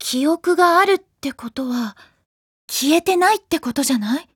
記憶があるってことは、消えてないってことじゃない？